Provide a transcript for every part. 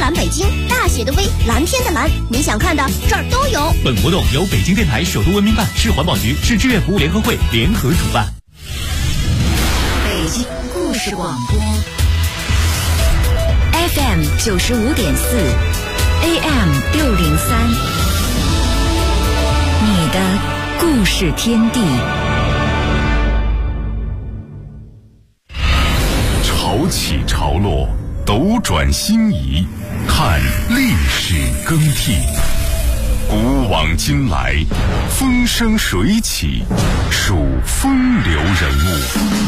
蓝北京，大雪的微，蓝天的蓝，你想看的这儿都有。 本活动由北京电台首都文明办、市环保局、市志愿服务联合会联合主办。 北京故事广播 FM 95.4 AM 603，你的故事天地。 潮起潮落，斗转星移，看历史更替。古往今来，风生水起，数风流人物。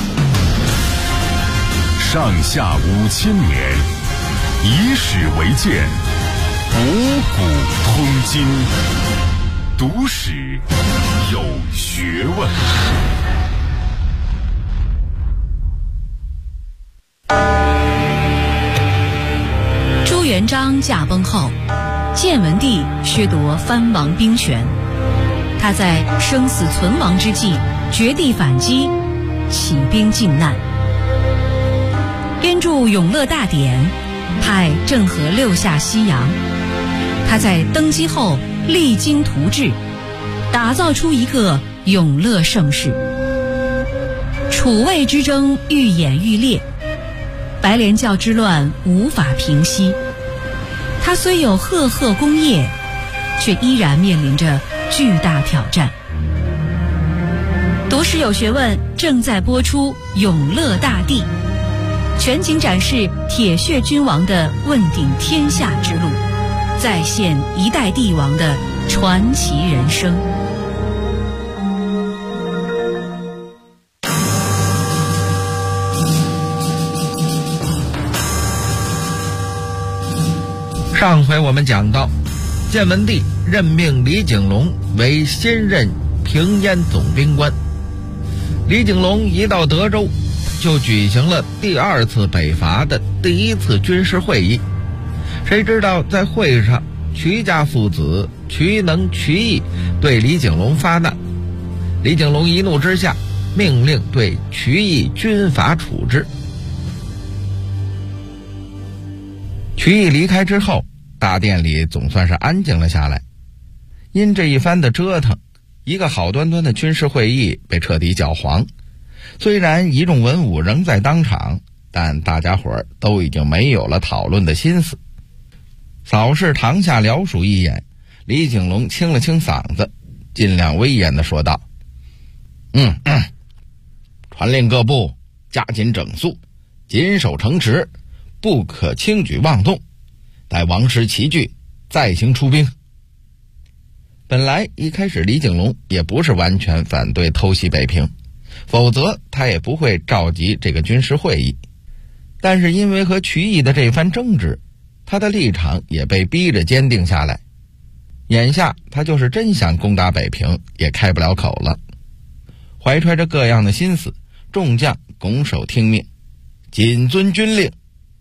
上下5000年，以史为鉴，五古通今。读史有学问。 朱元璋驾崩后，建文帝削夺藩王兵权，他在生死存亡之际绝地反击，起兵靖难。编著《永乐大典》，派郑和6下西洋。他在登基后励精图治，打造出一个永乐盛世。楚魏之争愈演愈烈，白莲教之乱无法平息。他虽有赫赫功业，却依然面临着巨大挑战。读史有学问正在播出《永乐大帝》，全景展示铁血君王的问鼎天下之路，再现一代帝王的传奇人生。 上回我们讲到，建文帝任命李景龙为新任平燕总兵官。李景龙一到德州，就举行了第2次北伐的第1次军事会议。谁知道在会上，瞿家父子瞿能、瞿毅对李景龙发难。李景龙一怒之下，命令对瞿毅军法处置。瞿毅离开之后，大殿里总算是安静了下来。因这一番的折腾，一个好端端的军事会议被彻底搅黄。虽然一众文武仍在当场，但大家伙儿都已经没有了讨论的心思。扫视堂下僚属一眼，李景龙清了清嗓子，尽量威严地说道：传令各部加紧整肃，紧守城池，不可轻举妄动，待王师齐聚，再行出兵。本来一开始李景龙也不是完全反对偷袭北平，否则他也不会召集这个军事会议。但是因为和瞿毅的这番争执，他的立场也被逼着坚定下来。眼下他就是真想攻打北平，也开不了口了。怀揣着各样的心思，众将拱手听命，谨遵军令。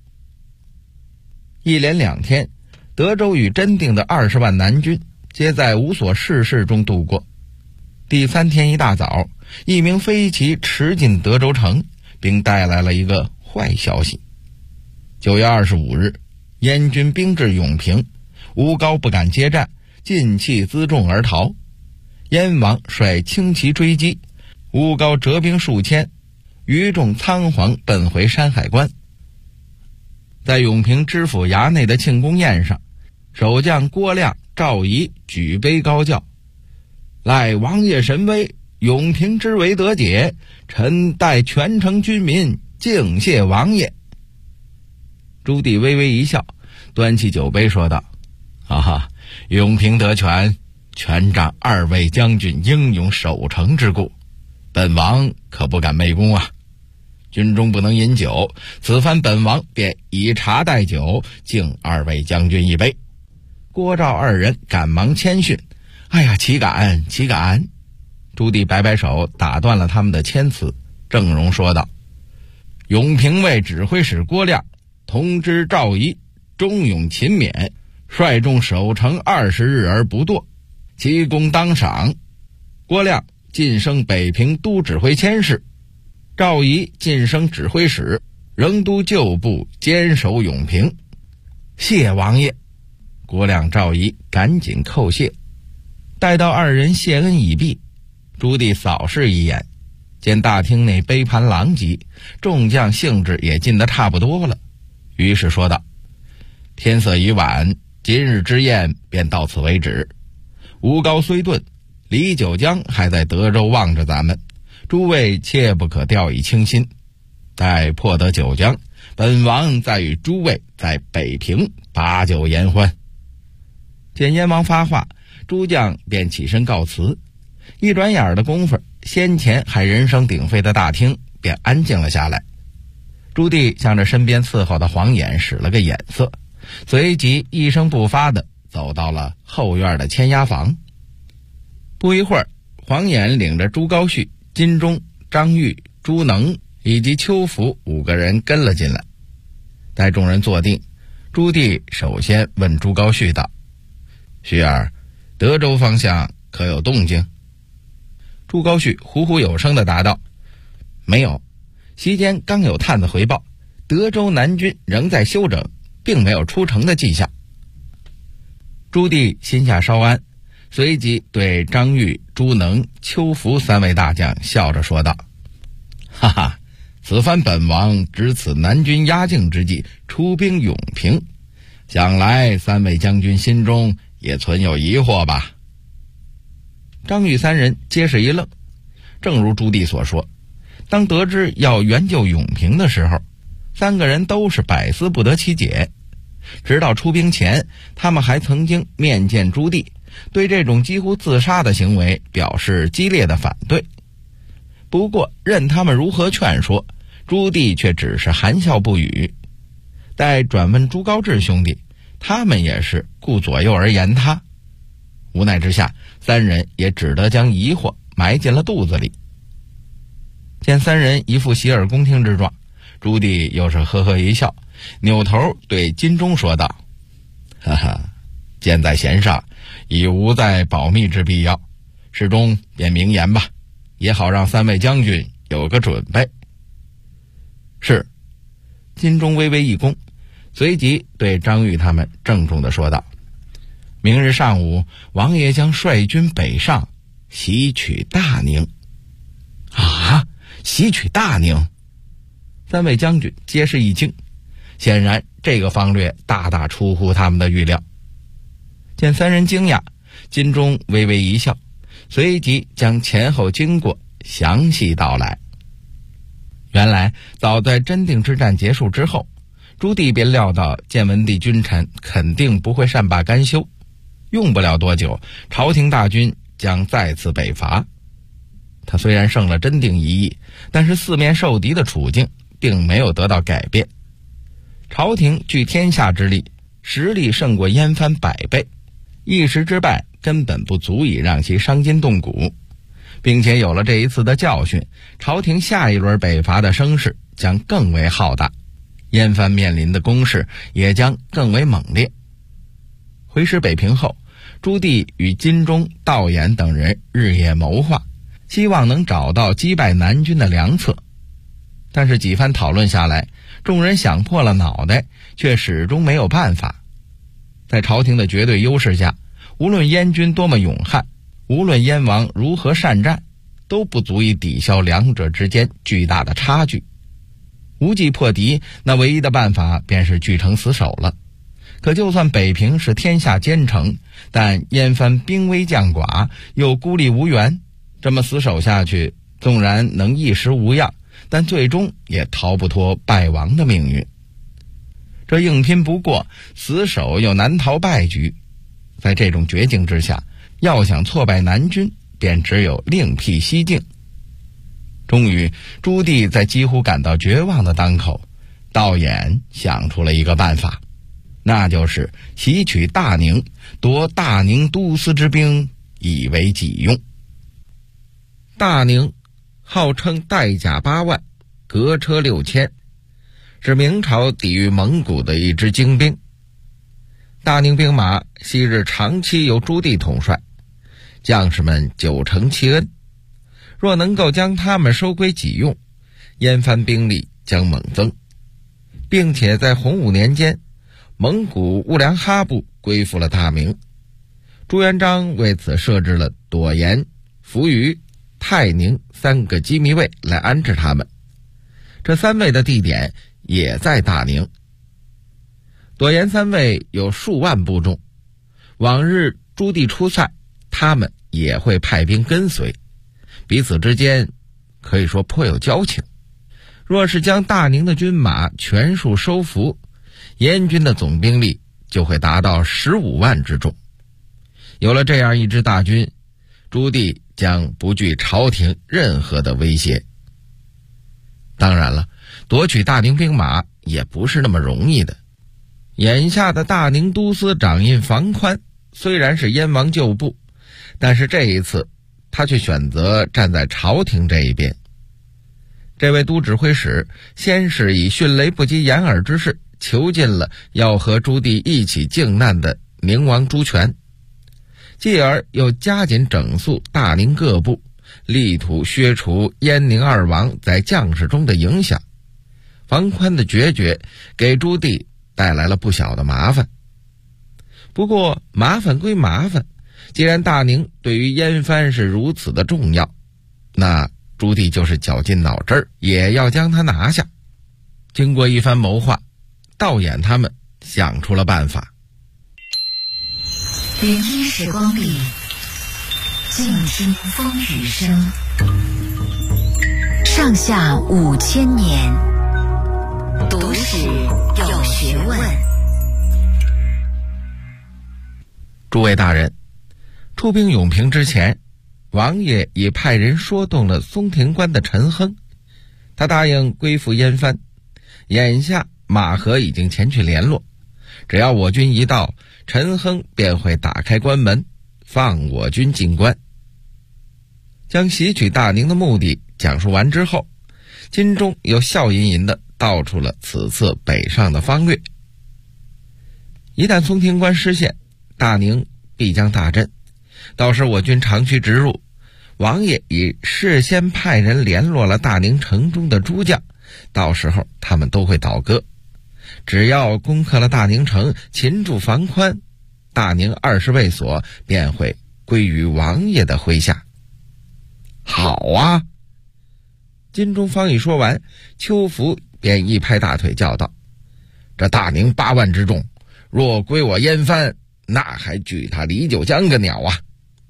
一连2天，德州与真定的20万南军皆在无所事事中度过。第3天一大早，一名飞骑驰进德州城，并带来了一个坏消息。9月25日，燕军兵至永平，吴高不敢接战，尽弃辎重而逃。燕王率轻骑追击，吴高折兵数千，余众仓皇奔回山海关。在永平知府衙内的庆功宴上，守将郭亮、赵仪举杯高叫：赖王爷神威，永平之围得解，臣代全城军民敬谢王爷。朱棣微微一笑，端起酒杯说道：哈哈，永平得全，全仗2位将军英勇守城之故，本王可不敢昧功啊。军中不能饮酒，此番本王便以茶代酒，敬2位将军一杯。郭赵2人赶忙谦逊：哎呀，岂敢岂敢。朱棣摆摆手打断了他们的谦辞，郑容说道：永平卫指挥使郭亮通知赵仪忠勇勤勉，率众守城20日而不堕，其功当赏。郭亮晋升北平都指挥佥事，赵仪晋升指挥使，仍都旧部坚守永平。 谢王爷。郭亮、赵仪赶紧叩谢。待到二人谢恩已毕，朱棣扫视一眼，见大厅内杯盘狼藉，众将兴致也尽得差不多了，于是说道：天色已晚，今日之宴便到此为止。吴高虽遁，李九江还在德州望着咱们，诸位切不可掉以轻心。待破得九江，本王再与诸位在北平把酒言欢。见燕王发话，诸将便起身告辞。一转眼的功夫，先前还人声鼎沸的大厅便安静了下来。朱棣向着身边伺候的黄衍使了个眼色，随即一声不发地走到了后院的签押房。不一会儿，黄衍领着朱高煦、金钟、张玉、朱能以及邱福5个人跟了进来。待众人坐定，朱棣首先问朱高煦道：煦儿，德州方向可有动静？朱高煦虎虎有声地答道：没有，席间刚有探子回报，德州南军仍在休整，并没有出城的迹象。朱棣心下稍安，随即对张玉、朱能、邱福3位大将笑着说道：哈哈，此番本王值此南军压境之际出兵永平，想来3位将军心中也存有疑惑吧。张玉3人皆是一愣，正如朱棣所说，当得知要援救永平的时候，3个人都是百思不得其解。直到出兵前，他们还曾经面见朱棣，对这种几乎自杀的行为表示激烈的反对。不过任他们如何劝说，朱棣却只是含笑不语。待转问朱高炽兄弟，他们也是顾左右而言他。无奈之下，3人也只得将疑惑埋进了肚子里。见3人一副洗耳恭听之状，朱棣又是呵呵一笑，扭头对金钟说道：哈哈，箭在弦上，已无再保密之必要，事中便明言吧，也好让3位将军有个准备。是。金钟微微一躬，随即对张玉他们郑重地说道：明日上午，王爷将率军北上，袭取大宁。啊，袭取大宁！3位将军皆是一惊，显然这个方略大大出乎他们的预料。见3人惊讶，金钟微微一笑，随即将前后经过详细道来。原来早在真定之战结束之后，朱棣便料到建文帝君臣肯定不会善罢甘休，用不了多久，朝廷大军将再次北伐。他虽然胜了真定一役，但是四面受敌的处境并没有得到改变。朝廷据天下之力，实力胜过燕藩100倍，一时之败根本不足以让其伤筋动骨，并且有了这一次的教训，朝廷下一轮北伐的声势将更为浩大，燕藩面临的攻势也将更为猛烈。回师北平后，朱棣与金钟、道衍等人日夜谋划，希望能找到击败南军的良策。但是几番讨论下来，众人想破了脑袋，却始终没有办法。在朝廷的绝对优势下，无论燕军多么勇悍，无论燕王如何善战，都不足以抵消两者之间巨大的差距。无计破敌，那唯一的办法便是据城死守了。可就算北平是天下坚城，但燕藩兵微将寡，又孤立无援，这么死守下去，纵然能一时无恙，但最终也逃不脱败亡的命运。这硬拼不过，死守又难逃败局。在这种绝境之下，要想挫败南军，便只有另辟蹊径。终于，朱棣在几乎感到绝望的当口，道衍想出了一个办法，那就是袭取大宁，夺大宁都司之兵，以为己用。大宁号称带甲8万，革车6000，是明朝抵御蒙古的一支精兵。大宁兵马昔日长期由朱棣统帅，将士们久承其恩，若能够将他们收归己用，燕藩兵力将猛增，并且在洪武年间， 蒙古兀良哈部归附了大明。朱元璋为此设置了朵颜、扶余、泰宁3个机密卫来安置他们，这3位的地点也在大宁。朵颜3位有数万部众，往日朱棣出塞，他们也会派兵跟随，彼此之间可以说颇有交情。若是将大宁的军马全数收服，燕军的总兵力就会达到15万之众。有了这样一支大军，朱棣将不惧朝廷任何的威胁。当然了，夺取大宁兵马也不是那么容易的。眼下的大宁都司掌印房宽虽然是燕王旧部，但是这一次他却选择站在朝廷这一边。这位都指挥使先是以迅雷不及掩耳之势囚禁了要和朱棣一起靖难的宁王朱权，继而又加紧整肃大宁各部，力图削除燕宁2王在将士中的影响。房宽的决绝给朱棣带来了不小的麻烦。不过麻烦归麻烦，既然大宁对于燕藩是如此的重要，那朱棣就是绞尽脑汁也要将他拿下。经过一番谋划，道衍他们想出了办法。 聆听时光里，静听风雨声。上下5000年，读史有学问。 诸位大人，出兵永平之前，王爷已派人说动了松亭关的陈亨，他答应归附燕藩。眼下马和已经前去联络，只要我军一到，陈亨便会打开关门，放我军进关。将袭取大宁的目的讲述完之后，金钟又笑吟吟地道出了此次北上的方略。一旦松亭关失陷，大宁必将大震，到时我军长驱直入。王爷已事先派人联络了大宁城中的诸将，到时候他们都会倒戈。只要攻克了大宁城，擒住房宽，大宁20卫所便会归于王爷的麾下。好啊！金钟方一说完，邱福便一拍大腿叫道：这大宁8万之众，若归我燕藩，那还惧他李九江个鸟啊！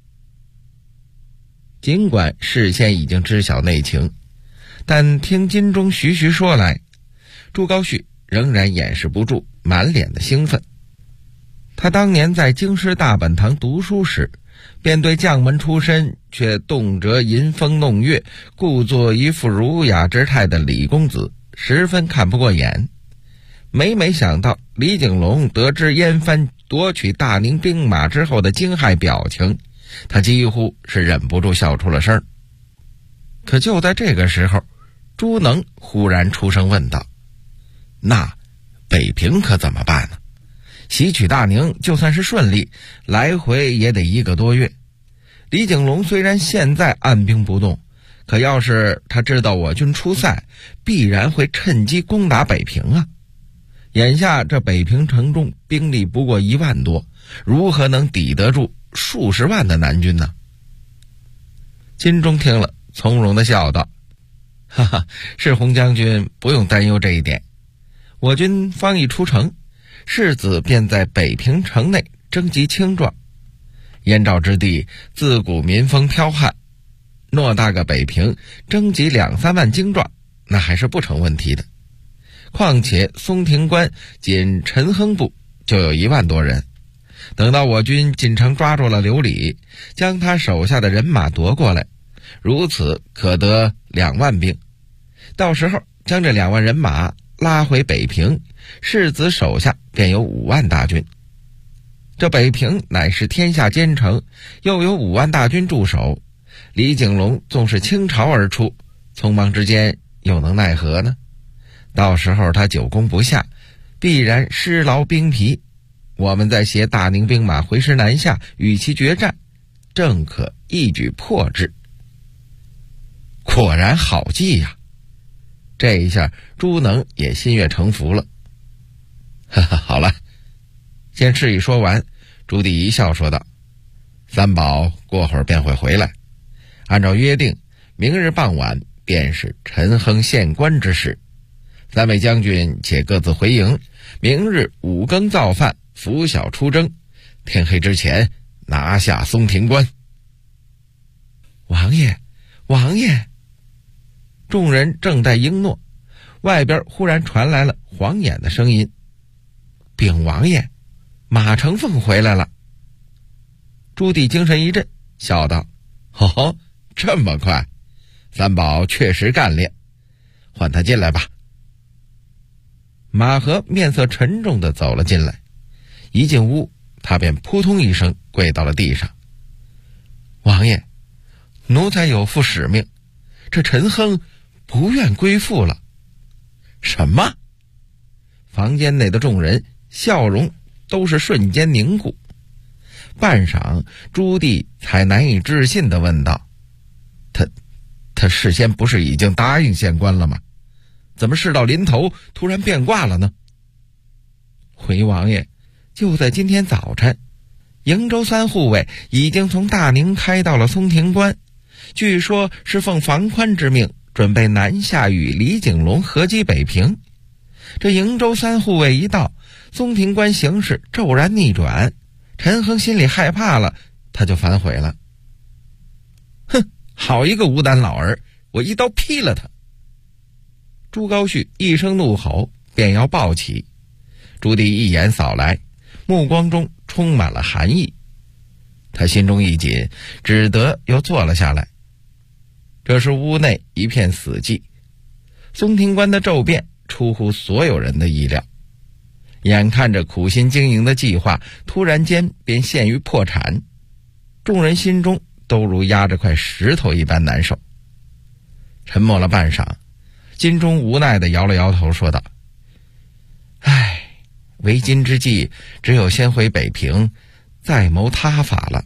尽管事先已经知晓内情，但听金钟徐徐说来，朱高煦仍然掩饰不住满脸的兴奋。他当年在京师大本堂读书时，便对将门出身却动辄吟风弄月，故作一副儒雅之态的李公子十分看不过眼。每想到李景龙得知燕藩夺取大宁兵马之后的惊骇表情，他几乎是忍不住笑出了声。可就在这个时候，朱能忽然出声问道：那北平可怎么办呢？袭取大宁就算是顺利，来回也得1个多月。李景龙虽然现在按兵不动，可要是他知道我军出塞，必然会趁机攻打北平啊。眼下这北平城中兵力不过1万多，如何能抵得住数十万的南军呢？金钟听了，从容地笑道：哈哈，是洪将军不用担忧这一点。我军方一出城，世子便在北平城内征集青壮。燕赵之地自古民风剽悍，偌大个北平征集2-3万精壮，那还是不成问题的。况且松亭关仅陈亨部就有1万多人，等到我军进城抓住了刘礼，将他手下的人马夺过来，如此可得2万兵。到时候将这2万人马拉回北平，世子手下便有5万大军。这北平乃是天下坚城，又有5万大军驻守，李景龙纵是倾巢而出，匆忙之间又能奈何呢？到时候他久攻不下，必然失劳兵疲，我们再携大宁兵马回师南下，与其决战，正可一举破之。果然好计呀！这一下朱能也心悦诚服了。哈哈，好了， 见事已说完，朱棣一笑说道：“三宝过会儿便会回来，按照约定，明日傍晚便是陈亨献官之时。三位将军且各自回营，明日5更造饭，拂晓出征，天黑之前拿下松亭关。”王爷，王爷！众人正在应诺，外边忽然传来了黄衍的声音：“禀王爷，马承凤回来了。”朱棣精神一振，笑道：“哦，这么快，三宝确实干练，唤他进来吧。”马和面色沉重地走了进来，一进屋，他便扑通一声跪到了地上：“王爷，奴才有负使命，这陈亨不愿归附了。”什么？房间内的众人笑容都是瞬间凝固。半晌，朱棣才难以置信地问道：“他事先不是已经答应献官了吗？怎么事到临头突然变卦了呢？”回王爷，就在今天早晨，营州3护卫已经从大宁开到了松亭关，据说是奉房宽之命，准备南下与李景龙合击北平。这营州3护卫一到，松亭关形势骤然逆转，陈亨心里害怕了，他就反悔了。哼，好一个无胆老儿，我一刀劈了他！朱高煦一声怒吼，便要抱起。朱棣一眼扫来，目光中充满了寒意。他心中一紧，只得又坐了下来。这时屋内一片死寂，松亭关的骤变出乎所有人的意料。眼看着苦心经营的计划突然间便陷于破产，众人心中都如压着块石头一般难受。沉默了半晌，金钟无奈地摇了摇头说道：“唉，为今之计，只有先回北平，再谋他法了。”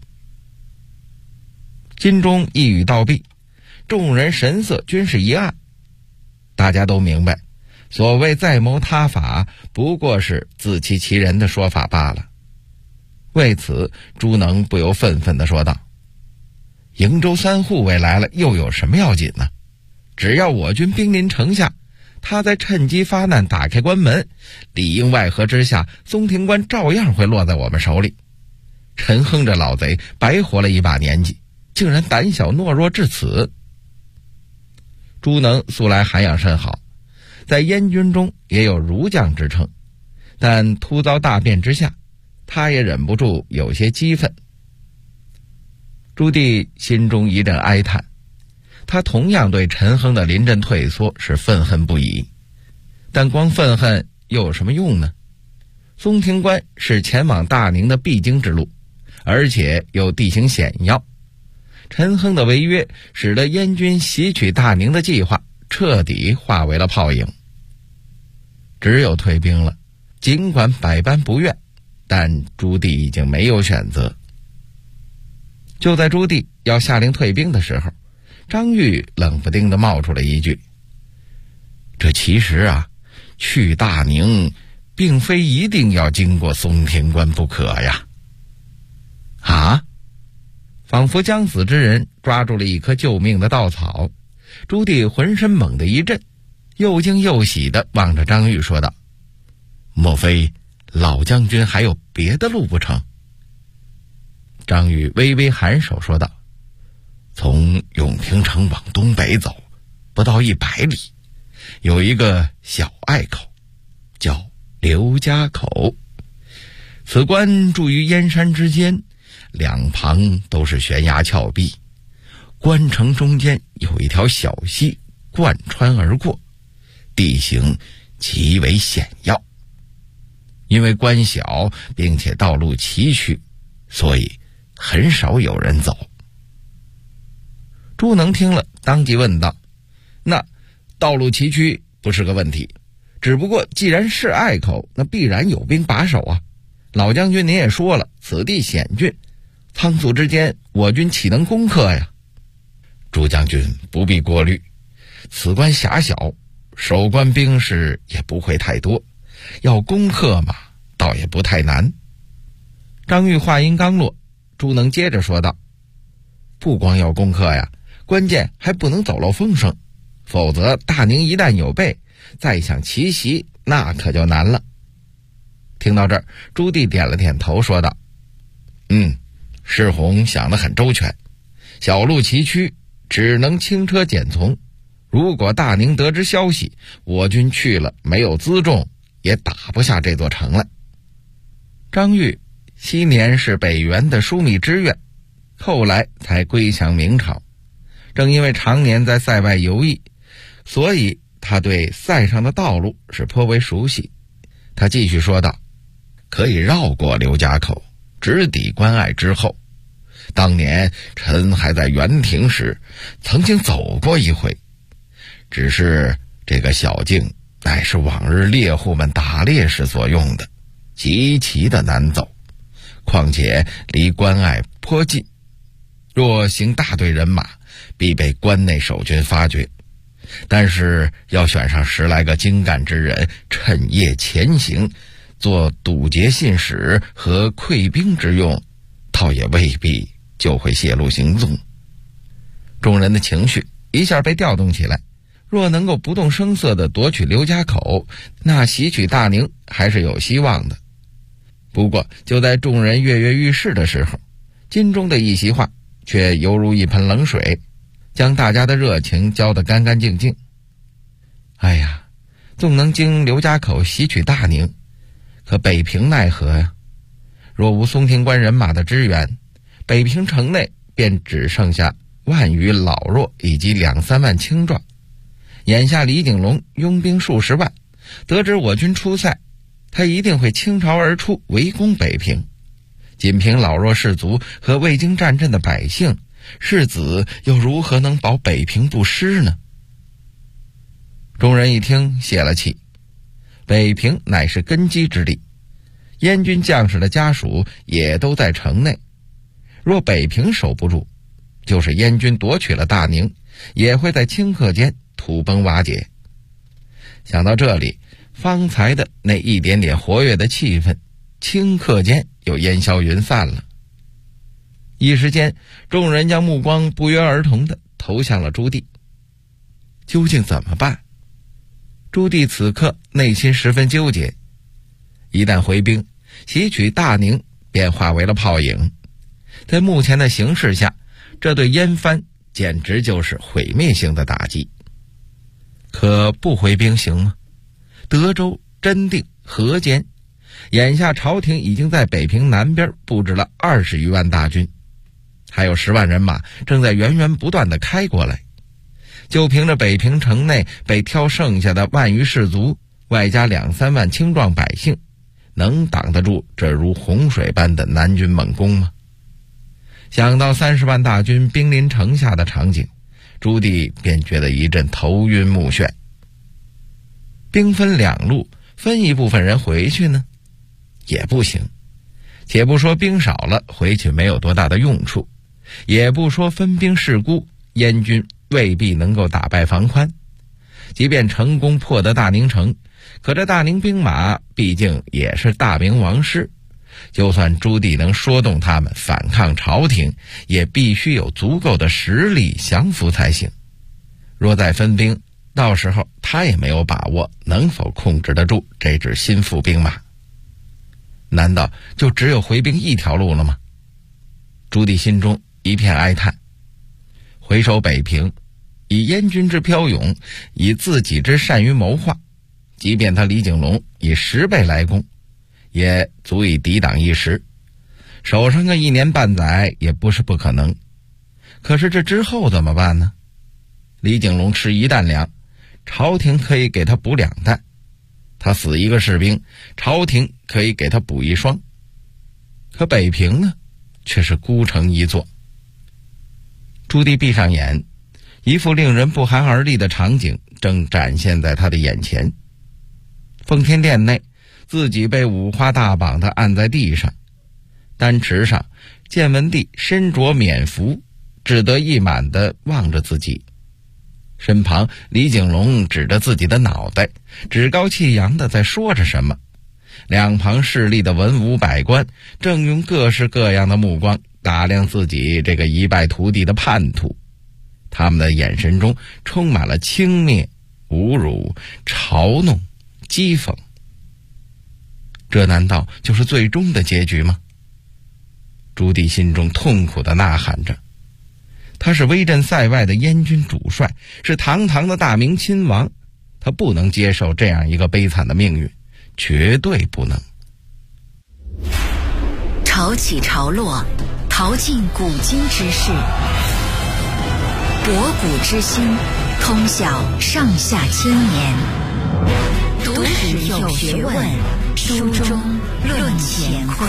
金钟一语道毕，众人神色均是一暗。大家都明白，所谓再谋他法，不过是自欺欺人的说法罢了。为此，朱能不由愤愤地说道：“营州3护卫来了，又有什么要紧呢？只要我军兵临城下，他再趁机发难，打开关门，里应外合之下，松亭关照样会落在我们手里。陈亨这老贼白活了一把年纪，竟然胆小懦弱至此。”朱能素来涵养甚好，在燕军中也有儒将之称，但突遭大变之下，他也忍不住有些激愤。朱棣心中一阵哀叹，他同样对陈亨的临阵退缩是愤恨不已，但光愤恨又有什么用呢？松亭关是前往大宁的必经之路，而且又地形险要，陈亨的违约使得燕军袭取大宁的计划彻底化为了泡影。只有退兵了，尽管百般不愿，但朱棣已经没有选择。就在朱棣要下令退兵的时候，张玉冷不丁地冒出了一句：“这其实啊，去大宁并非一定要经过松亭关不可呀。”啊！仿佛将死之人抓住了一棵救命的稻草，朱棣浑身猛地一震，又惊又喜地望着张玉说道：“莫非老将军还有别的路不成？”张玉微微颔首说道：“从永平城往东北走，不到100里，有一个小隘口，叫刘家口。此关筑于燕山之间，两旁都是悬崖峭壁，关城中间有一条小溪贯穿而过，地形极为险要。因为关小并且道路崎岖，所以很少有人走。”朱能听了当即问道：“那道路崎岖不是个问题，只不过既然是隘口，那必然有兵把守啊。老将军您也说了，此地险峻，仓促之间我军岂能攻克呀？”“朱将军不必过虑，此关狭小，守关兵士也不会太多，要攻克嘛，倒也不太难。 张玉话音刚落，朱能接着说道：不光要攻克呀，关键还不能走漏风声，否则大宁一旦有备，再想奇袭那可就难了。听到这儿，朱棣点了点头说道：世宏想得很周全，小路崎岖，只能轻车简从。如果大宁得知消息，我军去了没有辎重，也打不下这座城来。张玉昔年是北元的枢密知院，后来才归降明朝。正因为常年在塞外游弋，所以他对塞上的道路是颇为熟悉。他继续说道：可以绕过刘家口，直抵关隘之后。当年臣还在元廷时，曾经走过一回，只是这个小径乃是往日猎户们打猎时所用的，极其的难走，况且离关隘颇近，若行大队人马，必被关内守军发觉。但是要选上10来个精干之人，趁夜前行，做堵截信使和溃兵之用，倒也未必就会泄露行踪。众人的情绪一下被调动起来，若能够不动声色地夺取刘家口，那袭取大宁还是有希望的。不过就在众人跃跃欲试的时候，金钟的一席话却犹如一盆冷水，将大家的热情浇得干干净净。哎呀，纵能经刘家口袭取大宁，可北平奈何呀？若无松亭关人马的支援，北平城内便只剩下万余老弱以及2、3万轻壮。眼下李景龙拥兵数十万，得知我军出塞，他一定会倾巢而出围攻北平。仅凭老弱士卒和未经战阵的百姓，世子又如何能保北平不失呢？众人一听泄了气，北平乃是根基之地，燕军将士的家属也都在城内，若北平守不住，就是燕军夺取了大宁，也会在顷刻间土崩瓦解。想到这里，方才的那一点点活跃的气氛，顷刻间又烟消云散了。一时间，众人将目光不约而同地投向了朱棣。究竟怎么办？朱棣此刻内心十分纠结。一旦回兵，袭取大宁便化为了泡影。在目前的形势下，这对燕藩简直就是毁灭性的打击。可不回兵行吗？德州、真定、河间，眼下朝廷已经在北平南边布置了20余万大军，还有10万人马正在源源不断地开过来。就凭着北平城内被挑剩下的万余士卒，外加2、3万青壮百姓，能挡得住这如洪水般的南军猛攻吗？想到30万大军兵临城下的场景，朱棣便觉得一阵头晕目眩。兵分2路，分一部分人回去呢，也不行。且不说兵少了，回去没有多大的用处，也不说分兵势孤，燕军未必能够打败房宽。即便成功破得大宁城，可这大宁兵马毕竟也是大明王师，就算朱棣能说动他们反抗朝廷，也必须有足够的实力降服才行。若再分兵，到时候他也没有把握能否控制得住这支心腹兵马。难道就只有回兵一条路了吗？朱棣心中一片哀叹。回守北平，以燕军之骠勇，以自己之善于谋划，即便他李景龙以10倍来攻，也足以抵挡一时，守上个1年半载也不是不可能。可是这之后怎么办呢？李景龙吃1担粮，朝廷可以给他补2担，他死一个士兵，朝廷可以给他补1双。可北平呢，却是孤城一座。朱棣闭上眼，一副令人不寒而栗的场景正展现在他的眼前。奉天殿内，自己被五花大绑地按在地上，丹池上，建文帝身着冕服，志得意满地望着自己。身旁，李景龙指着自己的脑袋，趾高气扬地在说着什么， 两旁势力的文武百官正用各式各样的目光打量自己这个一败涂地的叛徒，他们的眼神中充满了轻蔑、侮辱、嘲弄、讥讽。这难道就是最终的结局吗？朱棣心中痛苦地呐喊着，他是威震塞外的燕军主帅，是堂堂的大明亲王，他不能接受这样一个悲惨的命运，绝对不能。 潮起潮落，淘尽古今之事，博古之心，通晓上下千年。读史有学问，书中论乾坤。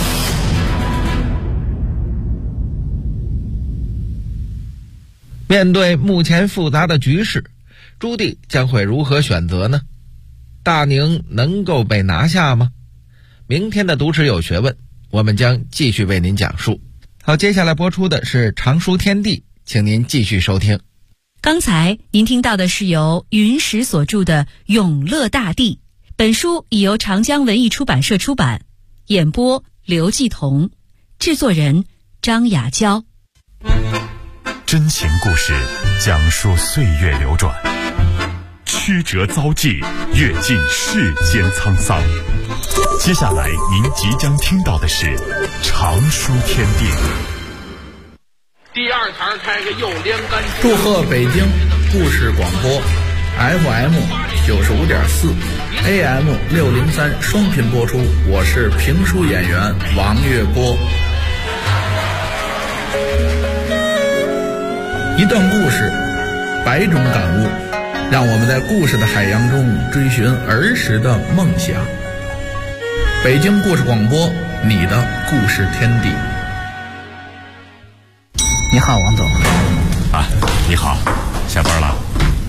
面对目前复杂的局势，朱棣将会如何选择呢？大宁能够被拿下吗？明天的读史有学问，我们将继续为您讲述。好，接下来播出的是常书天地，请您继续收听。 刚才您听到的是由云石所著的《永乐大帝》，本书已由长江文艺出版社出版，演播刘继彤，制作人张雅娇。 真情故事讲述岁月流转，曲折遭际，阅尽世间沧桑。接下来您即将听到的是常书天地。 第二台开个右连杆。 祝贺北京故事广播 FM 95.4 AM 603双频播出，我是评书演员王月波。一段故事，百种感悟，让我们在故事的海洋中追寻儿时的梦想。北京故事广播，你的故事天地。 你好，王总。 啊，你好，下班了。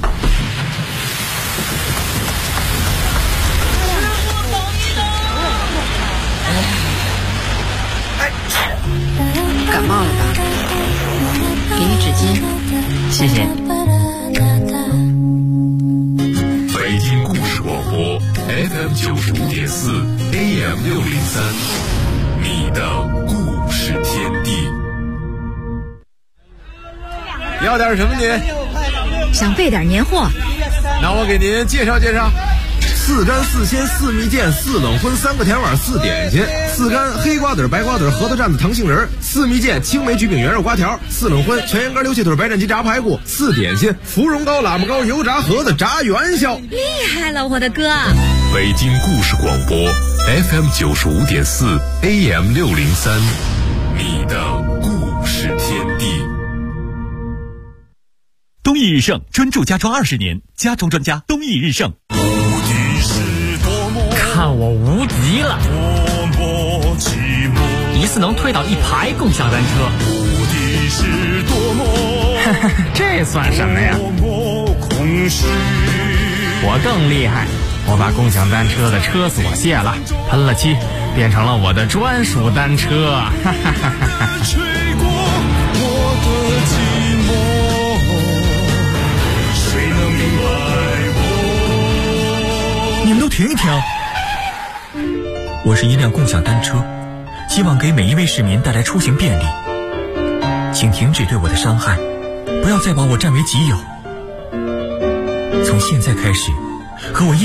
感冒了吧？给你纸巾。 谢谢。 北京故事广播 FM 95.4 AM 603，你的故事天地。 要点什么您？ 想备点年货。 那我给您介绍介绍：4干4鲜4蜜饯4冷荤3个甜碗4点心，4干黑瓜子白瓜子核桃蘸子糖杏仁，4蜜饯青梅橘饼圆肉瓜条，4冷荤全羊肝溜气腿白斩鸡炸排骨，4点心芙蓉糕喇嘛糕油炸盒子炸元宵。 厉害了，我的哥！ 北京故事广播 FM 95.4 AM 603，你的故事天地。 东义日盛专注家装20年，家装专家东义日盛。 看我无敌了！一次能推倒1排共享单车。这算什么呀？我更厉害，我把共享单车的车锁卸了，喷了漆，变成了我的专属单车。 你们都停一停！我是一辆共享单车，希望给每一位市民带来出行便利。请停止对我的伤害，不要再把我占为己有。从现在开始，和我一